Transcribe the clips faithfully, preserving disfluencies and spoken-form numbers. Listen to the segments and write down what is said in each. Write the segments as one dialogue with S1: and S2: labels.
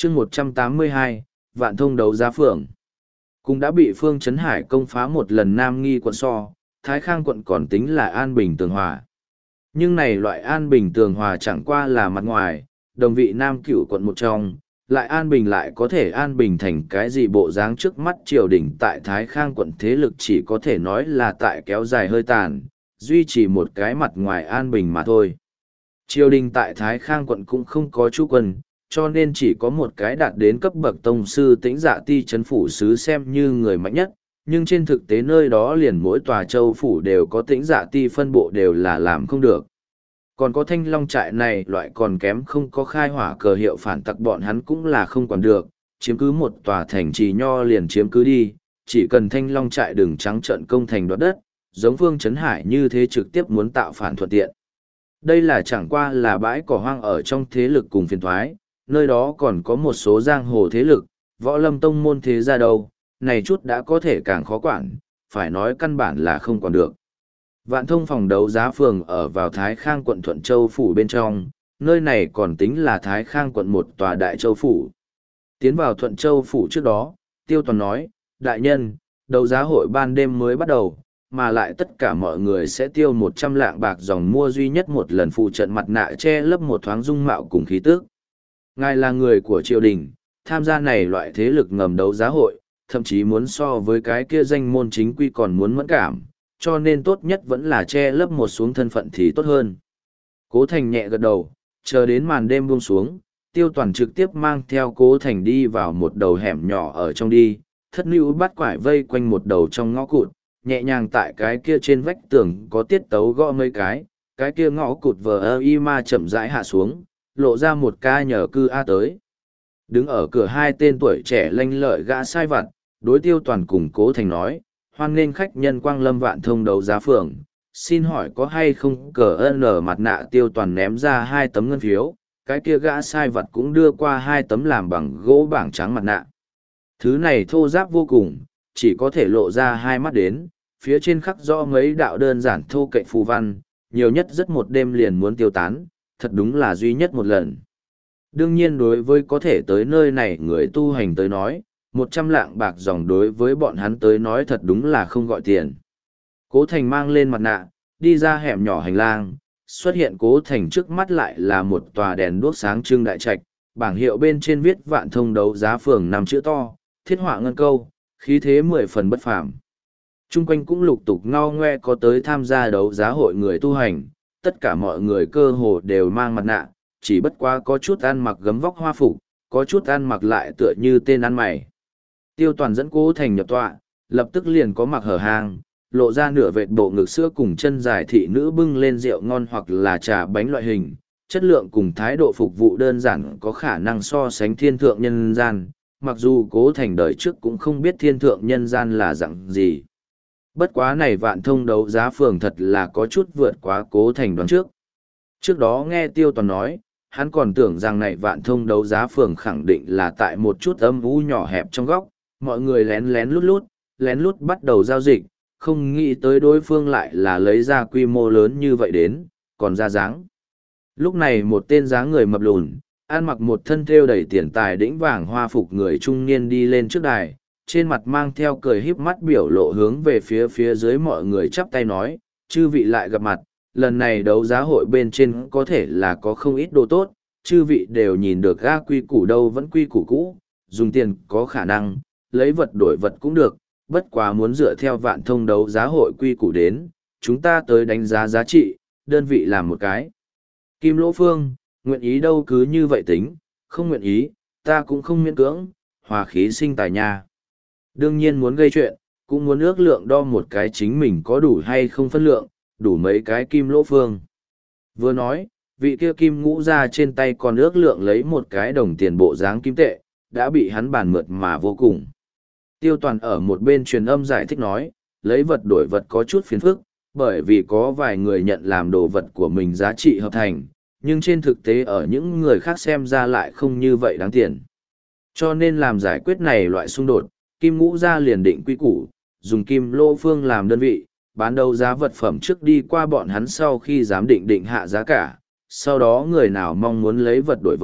S1: chương một trăm tám mươi hai, Vạn Thông đấu giá phường. Cũng đã bị Phương Chấn Hải công phá một lần Nam Nghi quận so, Thái Khang quận còn tính là an bình tường hòa. Nhưng này loại an bình tường hòa chẳng qua là mặt ngoài, đồng vị Nam Cửu quận một trong, lại an bình lại có thể an bình thành cái gì bộ dáng trước mắt triều đình tại Thái Khang quận thế lực chỉ có thể nói là tại kéo dài hơi tàn, duy trì một cái mặt ngoài an bình mà thôi. Triều đình tại Thái Khang quận cũng không có chú quân, cho nên chỉ có một cái đạt đến cấp bậc tông sư Tĩnh Dạ Ti trấn phủ sứ xem như người mạnh nhất, nhưng trên thực tế nơi đó liền mỗi tòa châu phủ đều có Tĩnh Dạ Ti phân bộ đều là làm không được. Còn có Thanh Long trại này loại còn kém không có khai hỏa cờ hiệu phản tặc bọn hắn cũng là không quản được, chiếm cứ một tòa thành trì nho liền chiếm cứ đi, chỉ cần Thanh Long trại đừng trắng trợn công thành đoạt đất, giống Phương Chấn Hải như thế trực tiếp muốn tạo phản thuận tiện. Đây là chẳng qua là bãi cỏ hoang ở trong thế lực cùng phiền thoái, nơi đó còn có một số giang hồ thế lực, võ lâm tông môn thế gia đâu, này chút đã có thể càng khó quản, phải nói căn bản là không còn được. Vạn Thông phòng đấu giá phường ở vào Thái Khang quận Thuận Châu phủ bên trong, nơi này còn tính là Thái Khang quận một tòa đại châu phủ. Tiến vào Thuận Châu phủ trước đó, Tiêu Toàn nói, đại nhân, đấu giá hội ban đêm mới bắt đầu, mà lại tất cả mọi người sẽ tiêu một trăm lạng bạc dòng mua duy nhất một lần phụ trận mặt nạ che lấp một thoáng dung mạo cùng khí tước. Ngài là người của triều đình, tham gia này loại thế lực ngầm đấu giá hội, thậm chí muốn so với cái kia danh môn chính quy còn muốn mẫn cảm, cho nên tốt nhất vẫn là che lấp một xuống thân phận thì tốt hơn. Cố Thành nhẹ gật đầu, chờ đến màn đêm buông xuống, Tiêu Toàn trực tiếp mang theo Cố Thành đi vào một đầu hẻm nhỏ ở trong đi, thất nữ bắt quải vây quanh một đầu trong ngõ cụt, nhẹ nhàng tại cái kia trên vách tường có tiết tấu gõ mấy cái, cái kia ngõ cụt vờ ơ y ma chậm rãi hạ xuống, lộ ra một ca nhờ cư A tới. Đứng ở cửa hai tên tuổi trẻ lanh lợi gã sai vặt, đối Tiêu Toàn cùng Cố Thành nói, hoan nghênh khách nhân Quang Lâm Vạn Thông đấu giá phường, xin hỏi có hay không cờ ơn ở mặt nạ. Tiêu Toàn ném ra hai tấm ngân phiếu, cái kia gã sai vặt cũng đưa qua hai tấm làm bằng gỗ bảng trắng mặt nạ. Thứ này thô ráp vô cùng, chỉ có thể lộ ra hai mắt đến, phía trên khắc rõ mấy đạo đơn giản thô kệ phù văn, nhiều nhất rất một đêm liền muốn tiêu tán, thật đúng là duy nhất một lần. Đương nhiên đối với có thể tới nơi này người tu hành tới nói, một trăm lạng bạc dòng đối với bọn hắn tới nói thật đúng là không gọi tiền. Cố Thành mang lên mặt nạ, đi ra hẻm nhỏ hành lang, xuất hiện Cố Thành trước mắt lại là một tòa đèn đuốc sáng trưng đại trạch, bảng hiệu bên trên viết Vạn Thông đấu giá phường năm chữ to, thiết họa ngân câu, khí thế mười phần bất phàm. Trung quanh cũng lục tục ngao ngoe có tới tham gia đấu giá hội người tu hành, tất cả mọi người cơ hồ đều mang mặt nạ, chỉ bất quá có chút ăn mặc gấm vóc hoa phục, có chút ăn mặc lại tựa như tên ăn mày. Tiêu Toàn dẫn Cố Thành nhập tọa, lập tức liền có mặc hở hang, lộ ra nửa vệt bộ ngực sữa cùng chân dài thị nữ bưng lên rượu ngon hoặc là trà bánh loại hình, chất lượng cùng thái độ phục vụ đơn giản có khả năng so sánh thiên thượng nhân gian, mặc dù Cố Thành đời trước cũng không biết thiên thượng nhân gian là dạng gì. Bất quá này Vạn Thông đấu giá phường thật là có chút vượt quá Cố Thành đoán trước. Trước đó nghe Tiêu Toàn nói, hắn còn tưởng rằng này Vạn Thông đấu giá phường khẳng định là tại một chút âm u nhỏ hẹp trong góc, mọi người lén lén lút lút, lén lút bắt đầu giao dịch, không nghĩ tới đối phương lại là lấy ra quy mô lớn như vậy đến, còn ra dáng. Lúc này một tên dáng người mập lùn, ăn mặc một thân thêu đầy tiền tài đĩnh vàng hoa phục người trung niên đi lên trước đài, trên mặt mang theo cười híp mắt biểu lộ hướng về phía phía dưới mọi người chắp tay nói, chư vị lại gặp mặt, lần này đấu giá hội bên trên có thể là có không ít đồ tốt, chư vị đều nhìn được ga quy củ đâu vẫn quy củ cũ, dùng tiền có khả năng, lấy vật đổi vật cũng được, bất quá muốn dựa theo Vạn Thông đấu giá hội quy củ đến, chúng ta tới đánh giá giá trị, đơn vị làm một cái. Kim Lỗ Phương, nguyện ý đâu cứ như vậy tính, không nguyện ý, ta cũng không miễn cưỡng, hòa khí sinh tài nha. Đương nhiên muốn gây chuyện, cũng muốn ước lượng đo một cái chính mình có đủ hay không phân lượng, đủ mấy cái Kim Lỗ Phương. Vừa nói, vị kia Kim Ngũ ra trên tay còn ước lượng lấy một cái đồng tiền bộ dáng kim tệ, đã bị hắn bàn mượt mà vô cùng. Tiêu Toàn ở một bên truyền âm giải thích nói, lấy vật đổi vật có chút phiền phức, bởi vì có vài người nhận làm đồ vật của mình giá trị hợp thành, nhưng trên thực tế ở những người khác xem ra lại không như vậy đáng tiền. Cho nên làm giải quyết này loại xung đột, Kim Ngũ gia liền định quy củ, dùng Kim Lỗ Phương làm đơn vị, bán đấu giá vật phẩm trước đi qua bọn hắn sau khi giám định định hạ giá cả, sau đó người nào mong muốn lấy vật đổi vật,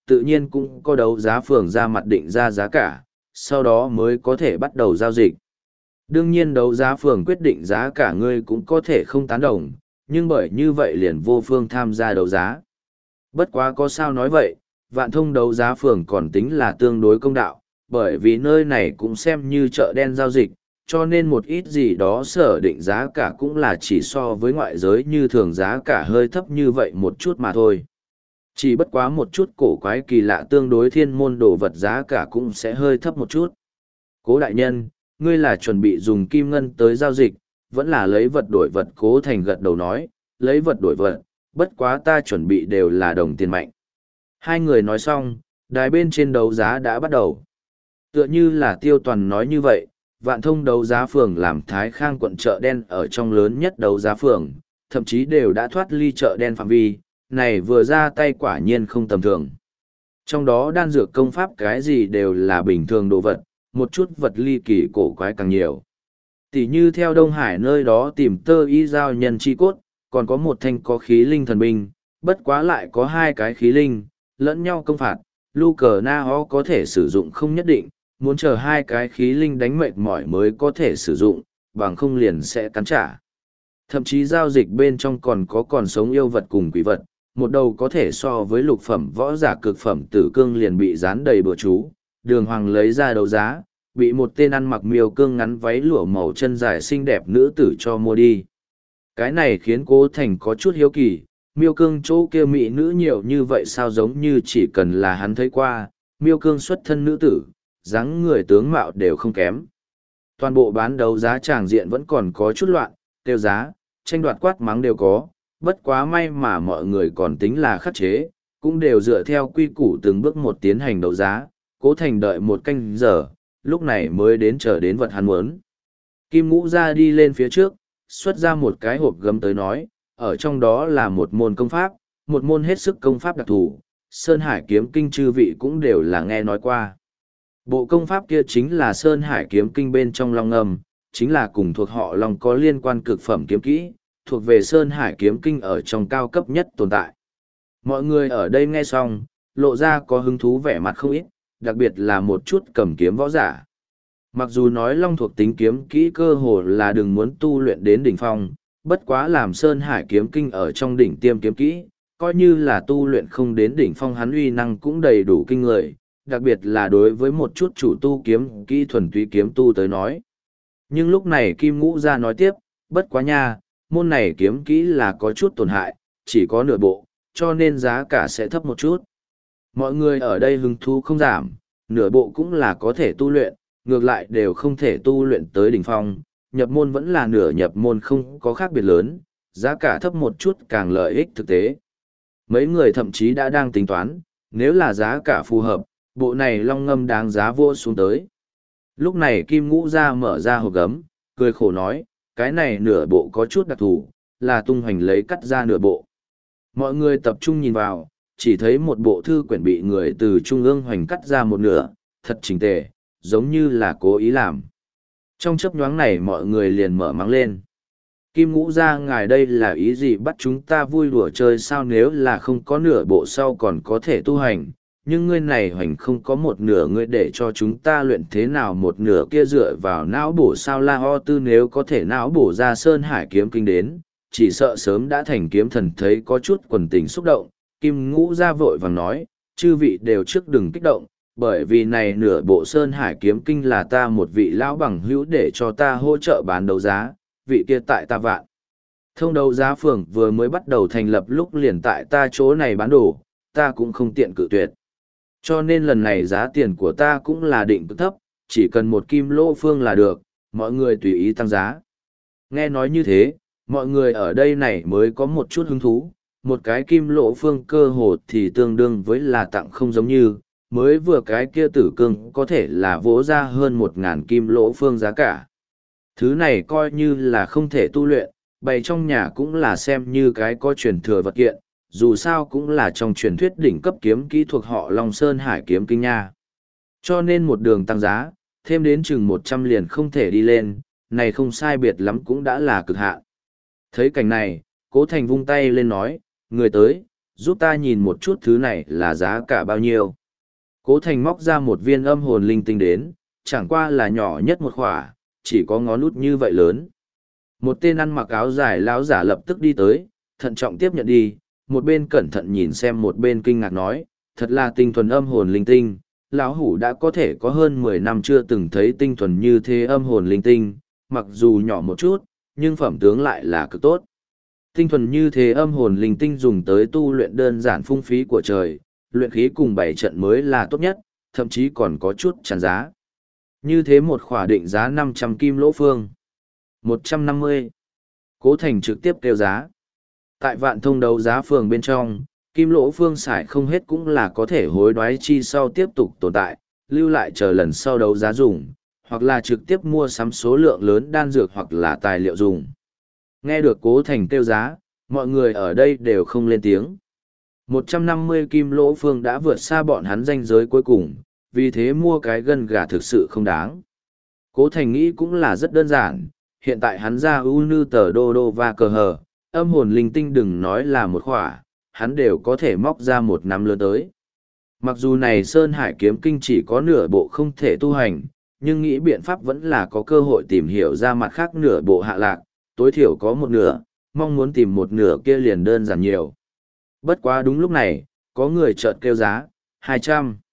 S1: tự nhiên cũng có đấu giá phường ra mặt định ra giá cả, sau đó mới có thể bắt đầu giao dịch. Đương nhiên đấu giá phường quyết định giá cả ngươi cũng có thể không tán đồng, nhưng bởi như vậy liền vô phương tham gia đấu giá. Bất quá có sao nói vậy, Vạn Thông đấu giá phường còn tính là tương đối công đạo, bởi vì nơi này cũng xem như chợ đen giao dịch, cho nên một ít gì đó sở định giá cả cũng là chỉ so với ngoại giới như thường giá cả hơi thấp như vậy một chút mà thôi. Chỉ bất quá một chút cổ quái kỳ lạ tương đối thiên môn đồ vật giá cả cũng sẽ hơi thấp một chút. Cố đại nhân, ngươi là chuẩn bị dùng kim ngân tới giao dịch, vẫn là lấy vật đổi vật. Cố Thành gật đầu nói, lấy vật đổi vật, bất quá ta chuẩn bị đều là đồng tiền mạnh. Hai người nói xong, đài bên trên đấu giá đã bắt đầu. Tựa như là Tiêu Toàn nói như vậy, Vạn Thông đấu giá phường làm Thái Khang quận chợ đen ở trong lớn nhất đấu giá phường, thậm chí đều đã thoát ly chợ đen phạm vi, này vừa ra tay quả nhiên không tầm thường. Trong đó đan dược công pháp cái gì đều là bình thường đồ vật, một chút vật ly kỳ cổ quái càng nhiều. Tỷ như theo Đông Hải nơi đó tìm tơ y giao nhân chi cốt, còn có một thanh có khí linh thần binh, bất quá lại có hai cái khí linh, lẫn nhau công phạt, lu cờ na ho có thể sử dụng không nhất định, muốn chờ hai cái khí linh đánh mệt mỏi mới có thể sử dụng, bằng không liền sẽ cắn trả. Thậm chí giao dịch bên trong còn có còn sống yêu vật cùng quỷ vật, một đầu có thể so với lục phẩm võ giả cực phẩm tử cương liền bị dán đầy bừa chú, đường hoàng lấy ra đấu giá, bị một tên ăn mặc miêu cương ngắn váy lụa màu chân dài xinh đẹp nữ tử cho mua đi. Cái này khiến Cố Thành có chút hiếu kỳ, miêu cương chỗ kia mỹ nữ nhiều như vậy sao giống như chỉ cần là hắn thấy qua, miêu cương xuất thân nữ tử, dáng người tướng mạo đều không kém. Toàn bộ bán đấu giá tràng diện vẫn còn có chút loạn, tiêu giá, tranh đoạt quát mắng đều có, bất quá may mà mọi người còn tính là khắc chế, cũng đều dựa theo quy củ từng bước một tiến hành đấu giá. Cố Thành đợi một canh giờ, lúc này mới đến chờ đến vật hắn muốn. Kim Ngũ ra đi lên phía trước, xuất ra một cái hộp gấm tới nói, ở trong đó là một môn công pháp, một môn hết sức công pháp đặc thù, Sơn Hải kiếm kinh chư vị cũng đều là nghe nói qua. Bộ công pháp kia chính là Sơn Hải kiếm kinh bên trong Long Ngâm, chính là cùng thuộc họ Long có liên quan cực phẩm kiếm kỹ, thuộc về Sơn Hải kiếm kinh ở trong cao cấp nhất tồn tại. Mọi người ở đây nghe xong, lộ ra có hứng thú vẻ mặt không ít, đặc biệt là một chút cầm kiếm võ giả. Mặc dù nói Long thuộc tính kiếm kỹ cơ hồ là đừng muốn tu luyện đến đỉnh phong, bất quá làm Sơn Hải kiếm kinh ở trong đỉnh tiêm kiếm kỹ, coi như là tu luyện không đến đỉnh phong hắn uy năng cũng đầy đủ kinh người, đặc biệt là đối với một chút chủ tu kiếm kỹ thuần túy kiếm tu tới nói. Nhưng lúc này Kim Ngũ ra nói tiếp, bất quá nha, môn này kiếm kỹ là có chút tổn hại, chỉ có nửa bộ, cho nên giá cả sẽ thấp một chút. Mọi người ở đây hứng thú không giảm, nửa bộ cũng là có thể tu luyện, ngược lại đều không thể tu luyện tới đỉnh phong, nhập môn vẫn là nửa nhập môn không có khác biệt lớn, giá cả thấp một chút càng lợi ích thực tế. Mấy người thậm chí đã đang tính toán, nếu là giá cả phù hợp, bộ này Long Ngâm đáng giá vô xuống tới. Lúc này Kim Ngũ ra mở ra hộp gấm, cười khổ nói, cái này nửa bộ có chút đặc thù, là tung hoành lấy cắt ra nửa bộ. Mọi người tập trung nhìn vào, chỉ thấy một bộ thư quyển bị người từ trung ương hoành cắt ra một nửa, thật chỉnh tề, giống như là cố ý làm. Trong chớp nhoáng này mọi người liền mở mắng lên. Kim Ngũ ra ngài đây là ý gì bắt chúng ta vui đùa chơi sao nếu là không có nửa bộ sau còn có thể tu hành, nhưng ngươi này hoành không có một nửa ngươi để cho chúng ta luyện thế nào một nửa kia dựa vào não bổ sao la ho tư nếu có thể não bổ ra Sơn Hải kiếm kinh đến, chỉ sợ sớm đã thành kiếm thần thấy có chút quần tình xúc động. Kim Ngũ ra vội vàng nói, chư vị đều trước đừng kích động, bởi vì này nửa bộ Sơn Hải kiếm kinh là ta một vị lão bằng hữu để cho ta hỗ trợ bán đấu giá, vị kia tại ta Vạn Thông đấu giá phường vừa mới bắt đầu thành lập lúc liền tại ta chỗ này bán đồ, ta cũng không tiện cự tuyệt. Cho nên lần này giá tiền của ta cũng là định cực thấp, chỉ cần một kim lỗ phương là được, mọi người tùy ý tăng giá. Nghe nói như thế, mọi người ở đây này mới có một chút hứng thú, một cái kim lỗ phương cơ hồ thì tương đương với là tặng không giống như, mới vừa cái kia tử cương có thể là vỗ ra hơn một ngàn kim lỗ phương giá cả. Thứ này coi như là không thể tu luyện, bày trong nhà cũng là xem như cái có truyền thừa vật kiện, dù sao cũng là trong truyền thuyết đỉnh cấp kiếm kỹ thuộc họ Long Sơn Hải kiếm kinh nha. Cho nên một đường tăng giá, thêm đến chừng một trăm liền không thể đi lên, này không sai biệt lắm cũng đã là cực hạn. Thấy cảnh này, Cố Thành vung tay lên nói, người tới, giúp ta nhìn một chút thứ này là giá cả bao nhiêu. Cố Thành móc ra một viên âm hồn linh tinh đến, chẳng qua là nhỏ nhất một khỏa, chỉ có ngón út như vậy lớn. Một tên ăn mặc áo dài lão giả lập tức đi tới, thận trọng tiếp nhận đi, một bên cẩn thận nhìn xem một bên kinh ngạc nói, thật là tinh thuần âm hồn linh tinh, lão hủ đã có thể có hơn mười năm chưa từng thấy tinh thuần như thế âm hồn linh tinh, mặc dù nhỏ một chút, nhưng phẩm tướng lại là cực tốt. Tinh thuần như thế âm hồn linh tinh dùng tới tu luyện đơn giản phung phí của trời, luyện khí cùng bảy trận mới là tốt nhất, thậm chí còn có chút tràn giá. Như thế một khỏa định giá năm trăm kim lỗ phương. một trăm năm mươi. Cố Thành trực tiếp kêu giá. Tại vạn thông đấu giá phường bên trong, kim lỗ phương xài không hết cũng là có thể hối đoái chi sau tiếp tục tồn tại, lưu lại chờ lần sau đấu giá dùng, hoặc là trực tiếp mua sắm số lượng lớn đan dược hoặc là tài liệu dùng. Nghe được Cố Thành kêu giá, mọi người ở đây đều không lên tiếng. một trăm năm mươi kim lỗ phương đã vượt xa bọn hắn ranh giới cuối cùng, vì thế mua cái gân gà thực sự không đáng. Cố Thành nghĩ cũng là rất đơn giản, hiện tại hắn ra ưu nư tờ đô đô và cờ hờ, âm hồn linh tinh đừng nói là một khỏa, hắn đều có thể móc ra một năm lớn tới. Mặc dù này Sơn Hải kiếm kinh chỉ có nửa bộ không thể tu hành, nhưng nghĩ biện pháp vẫn là có cơ hội tìm hiểu ra mặt khác nửa bộ hạ lạc, tối thiểu có một nửa, mong muốn tìm một nửa kia liền đơn giản nhiều. Bất quá đúng lúc này, có người chợt kêu giá, hai trăm.